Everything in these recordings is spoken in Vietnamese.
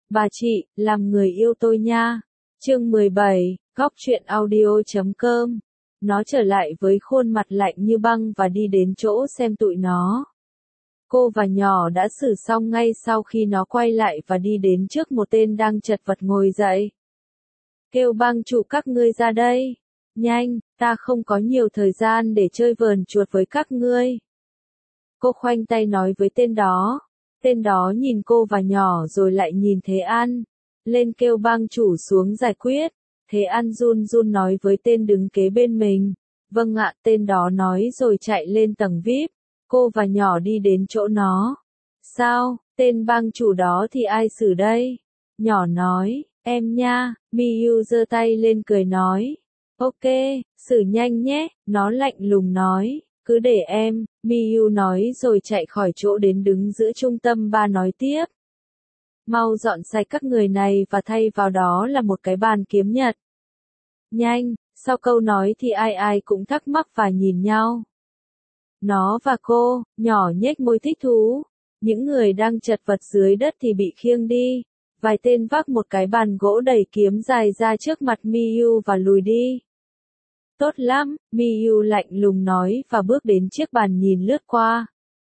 Bà chị, làm người yêu tôi nha. Chương 17, Góc truyện audio.com. Nó trở lại với khuôn mặt lạnh như băng và đi đến chỗ xem tụi nó. Cô và nhỏ đã xử xong ngay sau khi nó quay lại và đi đến trước một tên đang chật vật ngồi dậy. Kêu bang chủ các ngươi ra đây. Nhanh, ta không có nhiều thời gian để chơi vờn chuột với các ngươi. Cô khoanh tay nói với tên đó. Tên đó nhìn cô và nhỏ rồi lại nhìn Thế An. Lên kêu bang chủ xuống giải quyết. Thế An run run nói với tên đứng kế bên mình. Vâng ạ, tên đó nói rồi chạy lên tầng VIP. Cô và nhỏ đi đến chỗ nó. Sao, tên bang chủ đó thì ai xử đây? Nhỏ nói, em nha. Miyu giơ tay lên cười nói. Ok, xử nhanh nhé, nó lạnh lùng nói. Cứ để em, Miyu nói rồi chạy khỏi chỗ đến đứng giữa trung tâm ba nói tiếp. Mau dọn sạch các người này và thay vào đó là một cái bàn kiếm nhật. Nhanh, sau câu nói thì ai ai cũng thắc mắc và nhìn nhau. Nó và cô, nhỏ nhếch môi thích thú. Những người đang chật vật dưới đất thì bị khiêng đi. Vài tên vác một cái bàn gỗ đẩy kiếm dài ra trước mặt Miyu và lùi đi. Tốt lắm, Miyu lạnh lùng nói và bước đến chiếc bàn nhìn lướt qua.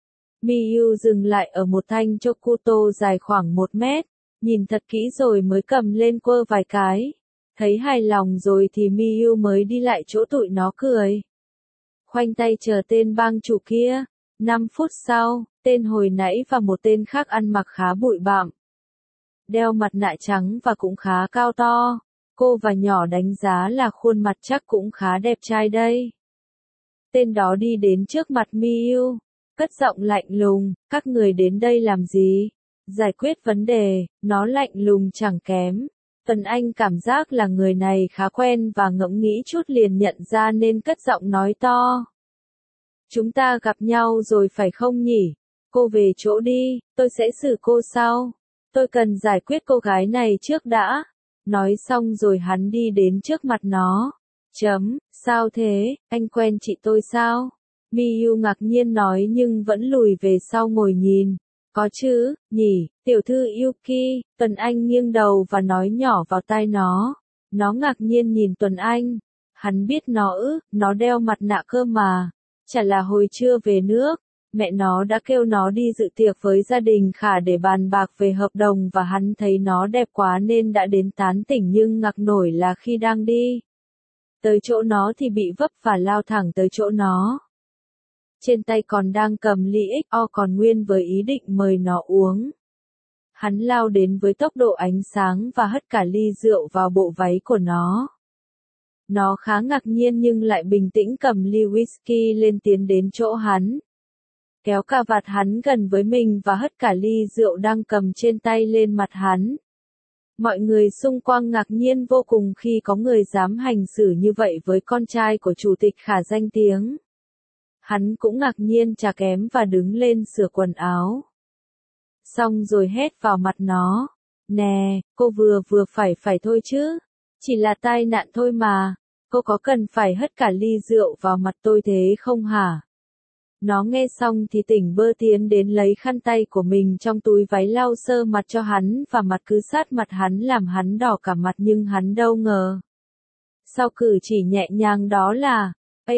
Miyu dừng lại ở một thanh chokuto dài khoảng 1 mét, nhìn thật kỹ rồi mới cầm lên quơ vài cái. Thấy hài lòng rồi thì Miyu mới đi lại chỗ tụi nó cười. Khoanh tay chờ tên bang chủ kia. 5 phút sau, tên hồi nãy và một tên khác ăn mặc khá bụi bặm. Đeo mặt nạ trắng và cũng khá cao to. Cô và nhỏ đánh giá là khuôn mặt chắc cũng khá đẹp trai đây. Tên đó đi đến trước mặt Miyu, cất giọng lạnh lùng, các người đến đây làm gì? Giải quyết vấn đề, nó lạnh lùng chẳng kém. Tuấn Anh cảm giác là người này khá quen và ngẫm nghĩ chút liền nhận ra nên cất giọng nói to. Chúng ta gặp nhau rồi phải không nhỉ? Cô về chỗ đi, tôi sẽ xử cô sau. Tôi cần giải quyết cô gái này trước đã. Nói xong rồi hắn đi đến trước mặt nó. Sao thế, anh quen chị tôi sao? Miyu ngạc nhiên nói nhưng vẫn lùi về sau ngồi nhìn. Có chứ, nhỉ, tiểu thư Yuki. Tuấn Anh nghiêng đầu và nói nhỏ vào tai nó. Nó ngạc nhiên nhìn Tuấn Anh. Hắn biết nó nó đeo mặt nạ cơ mà. Chả là hồi trưa về nước. Mẹ nó đã kêu nó đi dự tiệc với gia đình Khả để bàn bạc về hợp đồng và hắn thấy nó đẹp quá nên đã đến tán tỉnh nhưng ngạc nổi là khi đang đi tới chỗ nó thì bị vấp và lao thẳng tới chỗ nó. Trên tay còn đang cầm ly XO còn nguyên với ý định mời nó uống. Hắn lao đến với tốc độ ánh sáng và hất cả ly rượu vào bộ váy của nó. Nó khá ngạc nhiên nhưng lại bình tĩnh cầm ly whisky lên tiến đến chỗ hắn. Kéo cà vạt hắn gần với mình và hất cả ly rượu đang cầm trên tay lên mặt hắn. Mọi người xung quanh ngạc nhiên vô cùng khi có người dám hành xử như vậy với con trai của chủ tịch Khả danh tiếng. Hắn cũng ngạc nhiên chả kém và đứng lên sửa quần áo. Xong rồi hét vào mặt nó. Nè, cô vừa phải thôi chứ. Chỉ là tai nạn thôi mà. Cô có cần phải hất cả ly rượu vào mặt tôi thế không hả? Nó nghe xong thì tỉnh bơ tiến đến lấy khăn tay của mình trong túi váy lau sơ mặt cho hắn và mặt cứ sát mặt hắn làm hắn đỏ cả mặt nhưng hắn đâu ngờ. Sau cử chỉ nhẹ nhàng đó là,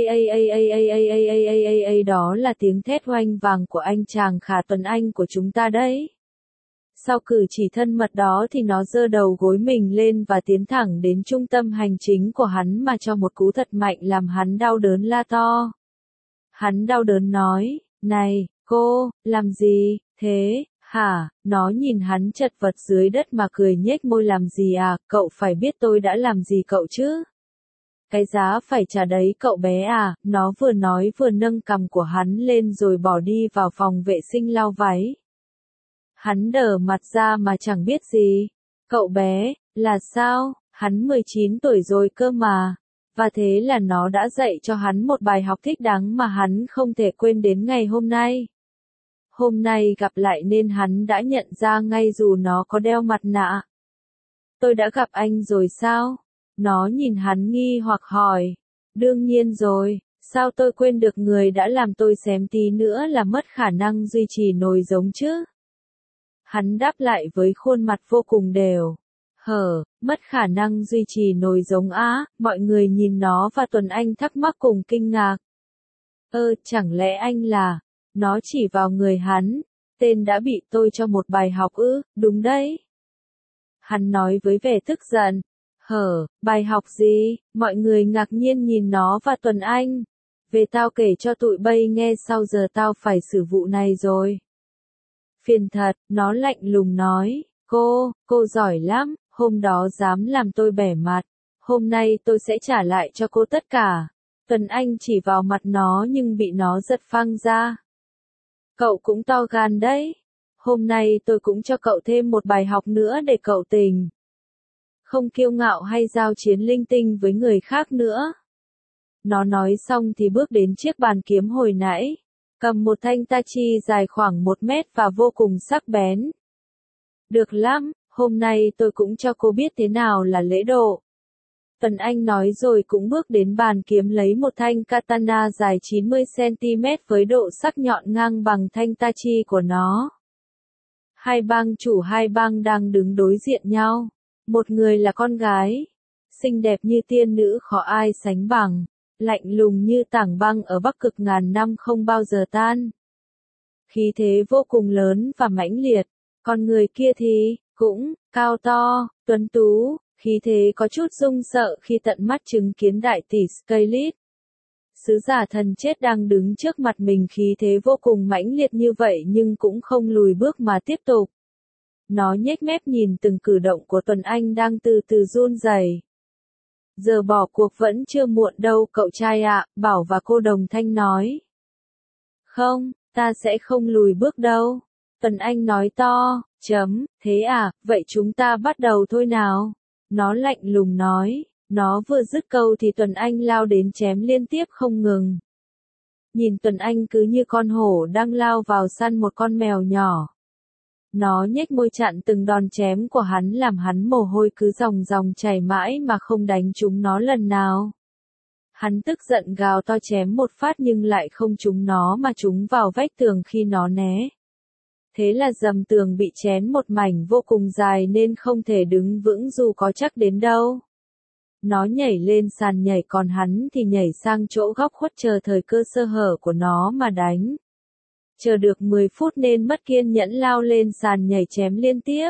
đó là tiếng thét oanh vàng của anh chàng Khả Tuấn Anh của chúng ta đấy. Sau cử chỉ thân mật đó thì nó giơ đầu gối mình lên và tiến thẳng đến trung tâm hành chính của hắn mà cho một cú thật mạnh làm hắn đau đớn la to. Hắn đau đớn nói, này, cô, làm gì, thế, hả, nó nhìn hắn chật vật dưới đất mà cười nhếch môi làm gì à, cậu phải biết tôi đã làm gì cậu chứ. Cái giá phải trả đấy cậu bé à, nó vừa nói vừa nâng cằm của hắn lên rồi bỏ đi vào phòng vệ sinh lau váy. Hắn đờ mặt ra mà chẳng biết gì. Cậu bé, là sao, hắn 19 tuổi rồi cơ mà. Và thế là nó đã dạy cho hắn một bài học thích đáng mà hắn không thể quên đến ngày hôm nay. Hôm nay gặp lại nên hắn đã nhận ra ngay dù nó có đeo mặt nạ. Tôi đã gặp anh rồi sao? Nó nhìn hắn nghi hoặc hỏi. Đương nhiên rồi, sao tôi quên được người đã làm tôi xém tí nữa là mất khả năng duy trì nồi giống chứ? Hắn đáp lại với khuôn mặt vô cùng đều. Mất khả năng duy trì nổi giống á, mọi người nhìn nó và Tuấn Anh thắc mắc cùng kinh ngạc. Chẳng lẽ anh là, nó chỉ vào người hắn, tên đã bị tôi cho một bài học ư, đúng đấy. Hắn nói với vẻ tức giận. Bài học gì? Mọi người ngạc nhiên nhìn nó và Tuấn Anh. Về tao kể cho tụi bay nghe sau giờ tao phải xử vụ này rồi. Phiền thật, nó lạnh lùng nói. Cô giỏi lắm, hôm đó dám làm tôi bẻ mặt. Hôm nay tôi sẽ trả lại cho cô tất cả. Tuấn Anh chỉ vào mặt nó nhưng bị nó giật phăng ra. Cậu cũng to gan đấy. Hôm nay tôi cũng cho cậu thêm một bài học nữa để cậu tỉnh. Không kiêu ngạo hay giao chiến linh tinh với người khác nữa. Nó nói xong thì bước đến chiếc bàn kiếm hồi nãy. Cầm một thanh tachi dài khoảng 1 mét và vô cùng sắc bén. Được lắm, hôm nay tôi cũng cho cô biết thế nào là lễ độ. Tuấn Anh nói rồi cũng bước đến bàn kiếm lấy một thanh katana dài 90cm với độ sắc nhọn ngang bằng thanh tachi của nó. Hai bang chủ hai bang đang đứng đối diện nhau. Một người là con gái, xinh đẹp như tiên nữ khó ai sánh bằng, lạnh lùng như tảng băng ở Bắc Cực ngàn năm không bao giờ tan. Khí thế vô cùng lớn và mãnh liệt, còn người kia thì, cũng, cao to, tuấn tú, khí thế có chút rung sợ khi tận mắt chứng kiến đại tỷ Scarlet. Sứ giả thần chết đang đứng trước mặt mình khí thế vô cùng mãnh liệt như vậy nhưng cũng không lùi bước mà tiếp tục. Nó nhếch mép nhìn từng cử động của Tuấn Anh đang từ từ run rẩy. Giờ bỏ cuộc vẫn chưa muộn đâu cậu trai ạ, Bảo và cô đồng thanh nói. Không, ta sẽ không lùi bước đâu. Tuấn Anh nói to, thế à, vậy chúng ta bắt đầu thôi nào. Nó lạnh lùng nói, nó vừa dứt câu thì Tuấn Anh lao đến chém liên tiếp không ngừng. Nhìn Tuấn Anh cứ như con hổ đang lao vào săn một con mèo nhỏ. Nó nhếch môi chặn từng đòn chém của hắn làm hắn mồ hôi cứ dòng dòng chảy mãi mà không đánh trúng nó lần nào. Hắn tức giận gào to chém một phát nhưng lại không trúng nó mà trúng vào vách tường khi nó né. Thế là dầm tường bị chén một mảnh vô cùng dài nên không thể đứng vững dù có chắc đến đâu. Nó nhảy lên sàn nhảy còn hắn thì nhảy sang chỗ góc khuất chờ thời cơ sơ hở của nó mà đánh. Chờ được 10 phút nên mất kiên nhẫn lao lên sàn nhảy chém liên tiếp.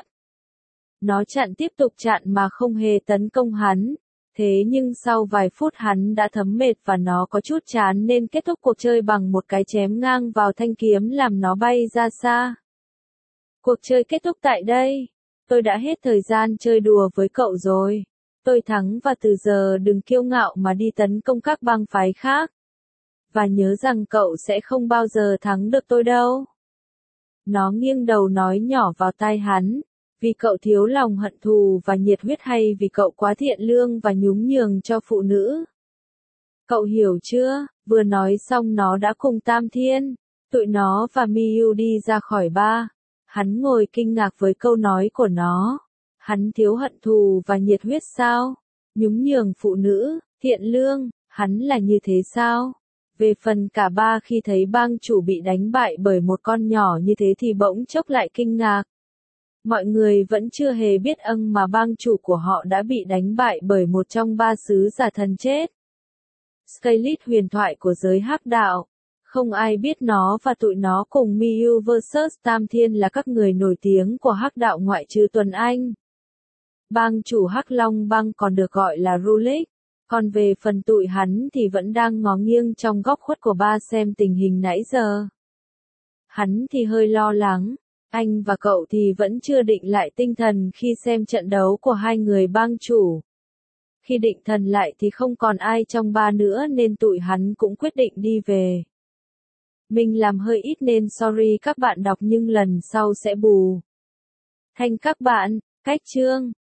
Nó chặn tiếp tục chặn mà không hề tấn công hắn. Thế nhưng sau vài phút hắn đã thấm mệt và nó có chút chán nên kết thúc cuộc chơi bằng một cái chém ngang vào thanh kiếm làm nó bay ra xa. Cuộc chơi kết thúc tại đây. Tôi đã hết thời gian chơi đùa với cậu rồi. Tôi thắng và từ giờ đừng kiêu ngạo mà đi tấn công các bang phái khác. Và nhớ rằng cậu sẽ không bao giờ thắng được tôi đâu. Nó nghiêng đầu nói nhỏ vào tai hắn. Vì cậu thiếu lòng hận thù và nhiệt huyết hay vì cậu quá thiện lương và nhún nhường cho phụ nữ? Cậu hiểu chưa? Vừa nói xong nó đã cùng Tam Thiên, tụi nó và Miyu đi ra khỏi bar. Hắn ngồi kinh ngạc với câu nói của nó. Hắn thiếu hận thù và nhiệt huyết sao? Nhún nhường phụ nữ, thiện lương, hắn là như thế sao? Về phần cả ba khi thấy bang chủ bị đánh bại bởi một con nhỏ như thế thì bỗng chốc lại kinh ngạc. Mọi người vẫn chưa hề biết mà bang chủ của họ đã bị đánh bại bởi một trong 3 sứ giả thần chết. Scarlet huyền thoại của giới hắc đạo. Không ai biết nó và tụi nó cùng Miyu vs Tam Thiên là các người nổi tiếng của hắc đạo ngoại trừ Tuấn Anh. Bang chủ Hắc Long bang còn được gọi là Rulik. Còn về phần tụi hắn thì vẫn đang ngó nghiêng trong góc khuất của ba xem tình hình nãy giờ. Hắn thì hơi lo lắng. Anh và cậu thì vẫn chưa định lại tinh thần khi xem trận đấu của hai người bang chủ. Khi định thần lại thì không còn ai trong ba nữa nên tụi hắn cũng quyết định đi về. Mình làm hơi ít nên sorry các bạn đọc nhưng lần sau sẽ bù. Thanh các bạn, cách chương.